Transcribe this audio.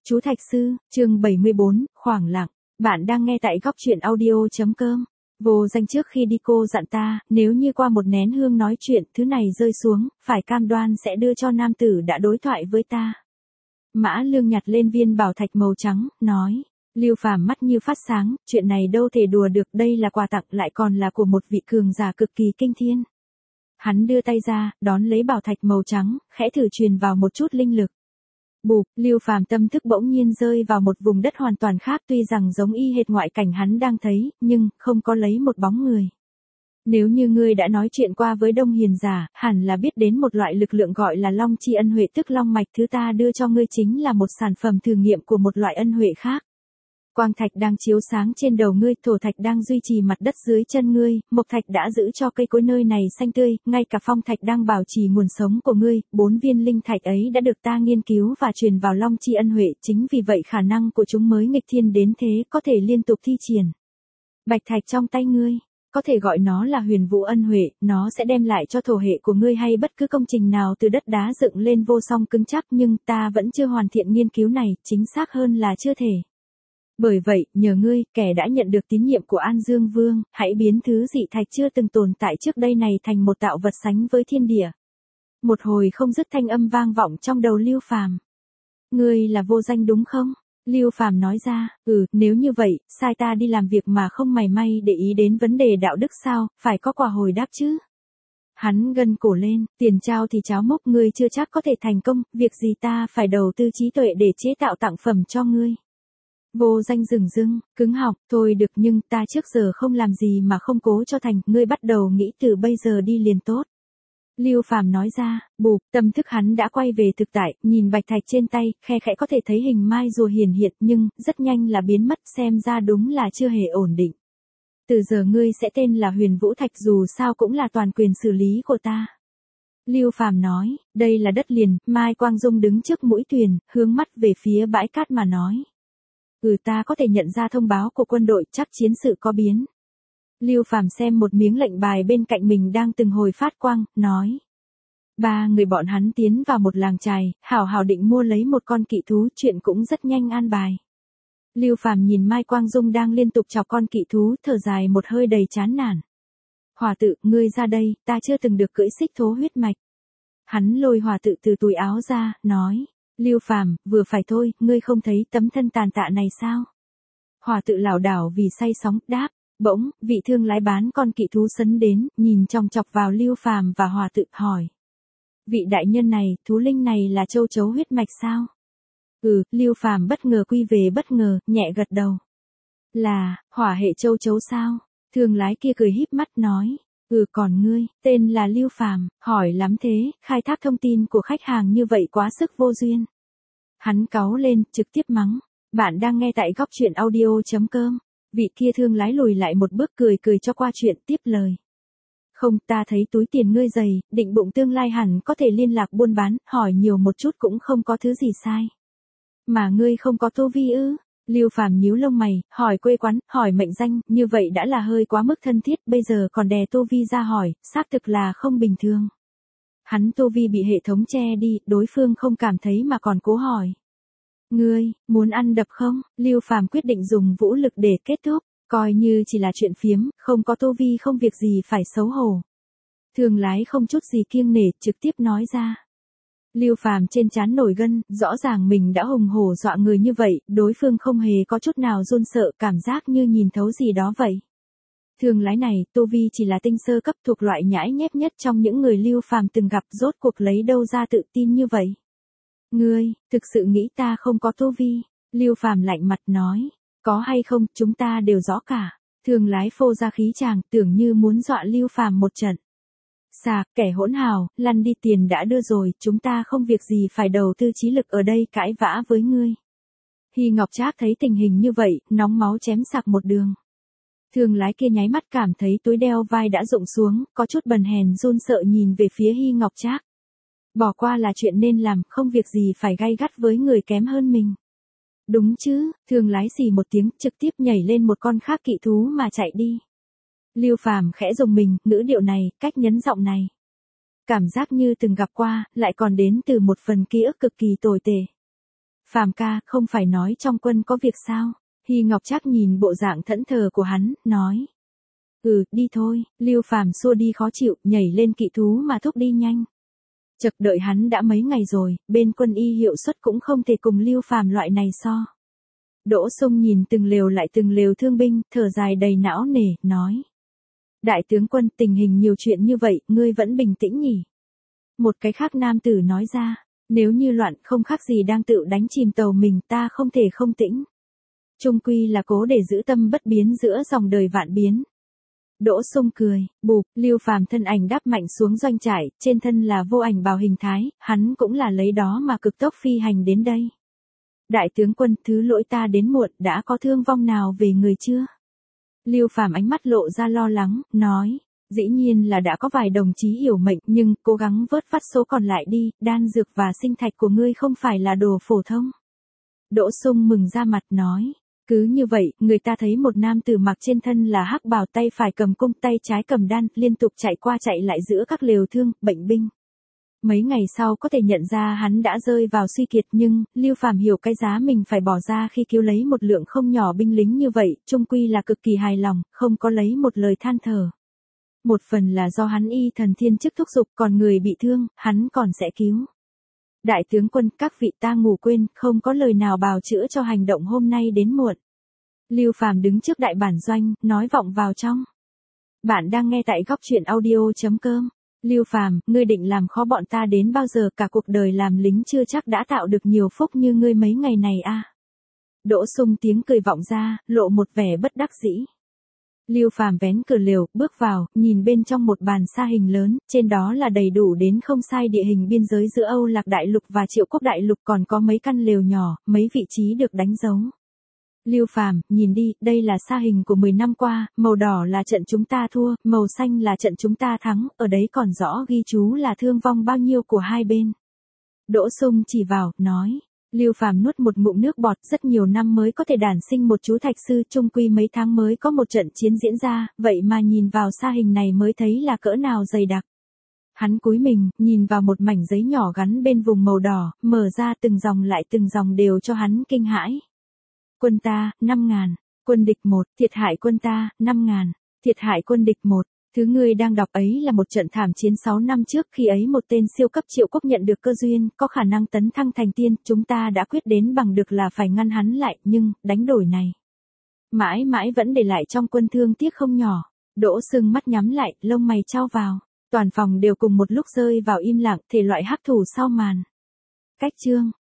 Chú Thạch Sư, chương 74, khoảng lặng. Bạn đang nghe tại goctruyện audio.com. Vô Danh trước khi đi cô dặn ta, nếu như qua một nén hương nói chuyện thứ này rơi xuống, phải cam đoan sẽ đưa cho nam tử đã đối thoại với ta. Mã Lương nhặt lên viên bảo thạch màu trắng, nói. Lưu Phàm mắt như phát sáng, chuyện này đâu thể đùa được, đây là quà tặng lại còn là của một vị cường giả cực kỳ kinh thiên. Hắn đưa tay ra, đón lấy bảo thạch màu trắng, khẽ thử truyền vào một chút linh lực. Bụp, Lưu Phàm tâm thức bỗng nhiên rơi vào một vùng đất hoàn toàn khác, tuy rằng giống y hệt ngoại cảnh hắn đang thấy, nhưng không có lấy một bóng người. Nếu như ngươi đã nói chuyện qua với Đông Hiền giả, hẳn là biết đến một loại lực lượng gọi là Long Chi Ân Huệ, tức long mạch, thứ ta đưa cho ngươi chính là một sản phẩm thử nghiệm của một loại ân huệ khác. Quang thạch đang chiếu sáng trên đầu ngươi, thổ thạch đang duy trì mặt đất dưới chân ngươi, mộc thạch đã giữ cho cây cối nơi này xanh tươi, ngay cả phong thạch đang bảo trì nguồn sống của ngươi, 4 viên linh thạch ấy đã được ta nghiên cứu và truyền vào Long Chi Ân Huệ, chính vì vậy khả năng của chúng mới nghịch thiên đến thế, có thể liên tục thi triển. Bạch thạch trong tay ngươi, có thể gọi nó là Huyền Vũ Ân Huệ, nó sẽ đem lại cho thổ hệ của ngươi hay bất cứ công trình nào từ đất đá dựng lên vô song cứng chắc, nhưng ta vẫn chưa hoàn thiện nghiên cứu này, chính xác hơn là chưa thể. Bởi vậy, nhờ ngươi, kẻ đã nhận được tín nhiệm của An Dương Vương, hãy biến thứ dị thạch chưa từng tồn tại trước đây này thành một tạo vật sánh với thiên địa. Một hồi không dứt thanh âm vang vọng trong đầu Lưu Phàm. Ngươi là Vô Danh đúng không? Lưu Phàm nói ra, nếu như vậy, sai ta đi làm việc mà không mảy may để ý đến vấn đề đạo đức sao, phải có quả hồi đáp chứ. Hắn gân cổ lên, tiền trao thì cháo mốc, ngươi chưa chắc có thể thành công, việc gì ta phải đầu tư trí tuệ để chế tạo tặng phẩm cho ngươi. Vô Danh dửng dưng, cứng họng, thôi được, nhưng ta trước giờ không làm gì mà không cố cho thành, ngươi bắt đầu nghĩ từ bây giờ đi liền tốt. Lưu Phàm nói ra, bụp, tâm thức hắn đã quay về thực tại, nhìn bạch thạch trên tay, khe khẽ có thể thấy hình mai rùa hiển hiện, nhưng rất nhanh là biến mất, xem ra đúng là chưa hề ổn định. Từ giờ ngươi sẽ tên là Huyền Vũ Thạch, dù sao cũng là toàn quyền xử lý của ta. Lưu Phàm nói, đây là đất liền. Mai Quang Dung đứng trước mũi thuyền, hướng mắt về phía bãi cát mà nói. Ta có thể nhận ra thông báo của quân đội, chắc chiến sự có biến. Lưu Phàm xem một miếng lệnh bài bên cạnh mình đang từng hồi phát quang, nói. 3 người bọn hắn tiến vào một làng chài, hảo hảo định mua lấy một con kỵ thú, chuyện cũng rất nhanh an bài. Lưu Phàm nhìn Mai Quang Dung đang liên tục chọc con kỵ thú, thở dài một hơi đầy chán nản. Hỏa tự, ngươi ra đây, ta chưa từng được cưỡi xích thố huyết mạch. Hắn lôi hỏa tự từ túi áo ra, nói. Lưu Phàm, vừa phải thôi, ngươi không thấy tấm thân tàn tạ này sao? Hỏa tự lảo đảo vì say sóng, đáp. Bỗng, vị thương lái bán con kỵ thú sấn đến, nhìn chòng chọc vào Lưu Phàm và hỏa tự, hỏi. Vị đại nhân này, thú linh này là châu chấu huyết mạch sao? Lưu Phàm bất ngờ quy về bất ngờ, nhẹ gật đầu. Là, hỏa hệ châu chấu sao? Thương lái kia cười híp mắt nói. Còn ngươi, tên là Lưu Phàm, hỏi lắm thế, khai thác thông tin của khách hàng như vậy quá sức vô duyên. Hắn cáu lên, trực tiếp mắng. Bạn đang nghe tại goctruyện audio.com. Vị kia thương lái lùi lại một bước, cười cho qua chuyện, tiếp lời. Không, ta thấy túi tiền ngươi dày, định bụng tương lai hẳn có thể liên lạc buôn bán, hỏi nhiều một chút cũng không có thứ gì sai. Mà ngươi không có tu vi ư? Lưu Phàm nhíu lông mày, hỏi quê quán, hỏi mệnh danh, như vậy đã là hơi quá mức thân thiết, bây giờ còn đè tu vi ra hỏi, xác thực là không bình thường. Hắn tu vi bị hệ thống che đi, đối phương không cảm thấy mà còn cố hỏi. Ngươi, muốn ăn đập không? Lưu Phàm quyết định dùng vũ lực để kết thúc, coi như chỉ là chuyện phiếm, không có tu vi không việc gì phải xấu hổ. Thương lái không chút gì kiêng nể, trực tiếp nói ra. Lưu Phàm trên trán nổi gân, rõ ràng mình đã hùng hổ dọa người như vậy, đối phương không hề có chút nào run sợ, cảm giác như nhìn thấu gì đó vậy. Thương lái này, tu vi chỉ là tinh sơ cấp, thuộc loại nhãi nhép nhất trong những người Lưu Phàm từng gặp, rốt cuộc lấy đâu ra tự tin như vậy. Ngươi, thực sự nghĩ ta không có tu vi? Lưu Phàm lạnh mặt nói. Có hay không, chúng ta đều rõ cả. Thương lái phô ra khí chàng, tưởng như muốn dọa Lưu Phàm một trận. Kẻ hỗn hào, lăn đi, tiền đã đưa rồi, chúng ta không việc gì phải đầu tư trí lực ở đây cãi vã với ngươi. Hy Ngọc Trác thấy tình hình như vậy, nóng máu chém sặc một đường. Thương lái kia nháy mắt cảm thấy túi đeo vai đã rụng xuống, có chút bần hèn run sợ nhìn về phía Hy Ngọc Trác. Bỏ qua là chuyện nên làm, không việc gì phải gay gắt với người kém hơn mình. Đúng chứ, thương lái xì một tiếng, trực tiếp nhảy lên một con khác kỵ thú mà chạy đi. Lưu Phàm khẽ rùng mình, ngữ điệu này, cách nhấn giọng này. Cảm giác như từng gặp qua, lại còn đến từ một phần ký ức cực kỳ tồi tệ. Phàm ca, không phải nói trong quân có việc sao? Hy Ngọc Trác nhìn bộ dạng thẫn thờ của hắn, nói. Đi thôi, Lưu Phàm xua đi khó chịu, nhảy lên kỵ thú mà thúc đi nhanh. Chật đợi hắn đã mấy ngày rồi, bên quân y hiệu suất cũng không thể cùng Lưu Phàm loại này so. Đỗ Sung nhìn từng lều lại từng lều thương binh, thở dài đầy não nề, nói. Đại tướng quân, tình hình nhiều chuyện như vậy, ngươi vẫn bình tĩnh nhỉ? Một cái khác nam tử nói ra, nếu như loạn không khác gì đang tự đánh chìm tàu mình, ta không thể không tĩnh. Chung quy là cố để giữ tâm bất biến giữa dòng đời vạn biến. Đỗ Sung cười, bụp, Lưu Phàm thân ảnh đáp mạnh xuống doanh trại, trên thân là vô ảnh bào hình thái, hắn cũng là lấy đó mà cực tốc phi hành đến đây. Đại tướng quân, thứ lỗi ta đến muộn, đã có thương vong nào về người chưa? Lưu Phàm ánh mắt lộ ra lo lắng, nói, dĩ nhiên là đã có vài đồng chí hiểu mệnh, nhưng cố gắng vớt vát số còn lại đi, đan dược và sinh thạch của ngươi không phải là đồ phổ thông. Đỗ Sung mừng ra mặt nói. Cứ như vậy, người ta thấy một nam tử mặc trên thân là hắc bào, tay phải cầm cung, tay trái cầm đan, liên tục chạy qua chạy lại giữa các lều thương, bệnh binh. Mấy ngày sau có thể nhận ra hắn đã rơi vào suy kiệt, nhưng Lưu Phàm hiểu cái giá mình phải bỏ ra khi cứu lấy một lượng không nhỏ binh lính như vậy, chung quy là cực kỳ hài lòng, không có lấy một lời than thở. Một phần là do hắn y thần thiên chức thúc giục, còn người bị thương, hắn còn sẽ cứu. Đại tướng quân, các vị, ta ngủ quên, không có lời nào bào chữa cho hành động hôm nay đến muộn. Lưu Phàm đứng trước đại bản doanh, nói vọng vào trong. Bạn đang nghe tại góc truyện audio.com. Lưu Phàm, ngươi định làm khó bọn ta đến bao giờ, cả cuộc đời làm lính chưa chắc đã tạo được nhiều phúc như ngươi mấy ngày này a. Đỗ Sung tiếng cười vọng ra, lộ một vẻ bất đắc dĩ. Lưu Phàm vén cửa lều, bước vào, nhìn bên trong một bàn sa hình lớn, trên đó là đầy đủ đến không sai địa hình biên giới giữa Âu Lạc Đại Lục và Triệu Quốc Đại Lục, còn có mấy căn lều nhỏ, mấy vị trí được đánh dấu. Lưu Phàm, nhìn đi, đây là sa hình của 10 năm qua, màu đỏ là trận chúng ta thua, màu xanh là trận chúng ta thắng, ở đấy còn rõ ghi chú là thương vong bao nhiêu của hai bên. Đỗ Sung chỉ vào, nói. Lưu Phàm nuốt một ngụm nước bọt, rất nhiều năm mới có thể đản sinh một chú thạch sư, chung quy mấy tháng mới có một trận chiến diễn ra, vậy mà nhìn vào sa hình này mới thấy là cỡ nào dày đặc. Hắn cúi mình, nhìn vào một mảnh giấy nhỏ gắn bên vùng màu đỏ, mở ra từng dòng lại từng dòng đều cho hắn kinh hãi. Quân ta, 5.000, quân địch 1, thiệt hại quân ta, 5.000, thiệt hại quân địch 1. Thứ ngươi đang đọc ấy là một trận thảm chiến 6 năm trước, khi ấy một tên siêu cấp Triệu Quốc nhận được cơ duyên, có khả năng tấn thăng thành tiên, chúng ta đã quyết đến bằng được là phải ngăn hắn lại, nhưng, đánh đổi này. Mãi mãi vẫn để lại trong quân thương tiếc không nhỏ. Đỗ Sung mắt nhắm lại, lông mày chau vào. Toàn phòng đều cùng một lúc rơi vào im lặng, thể loại hắc thủ sau màn. Cách chương.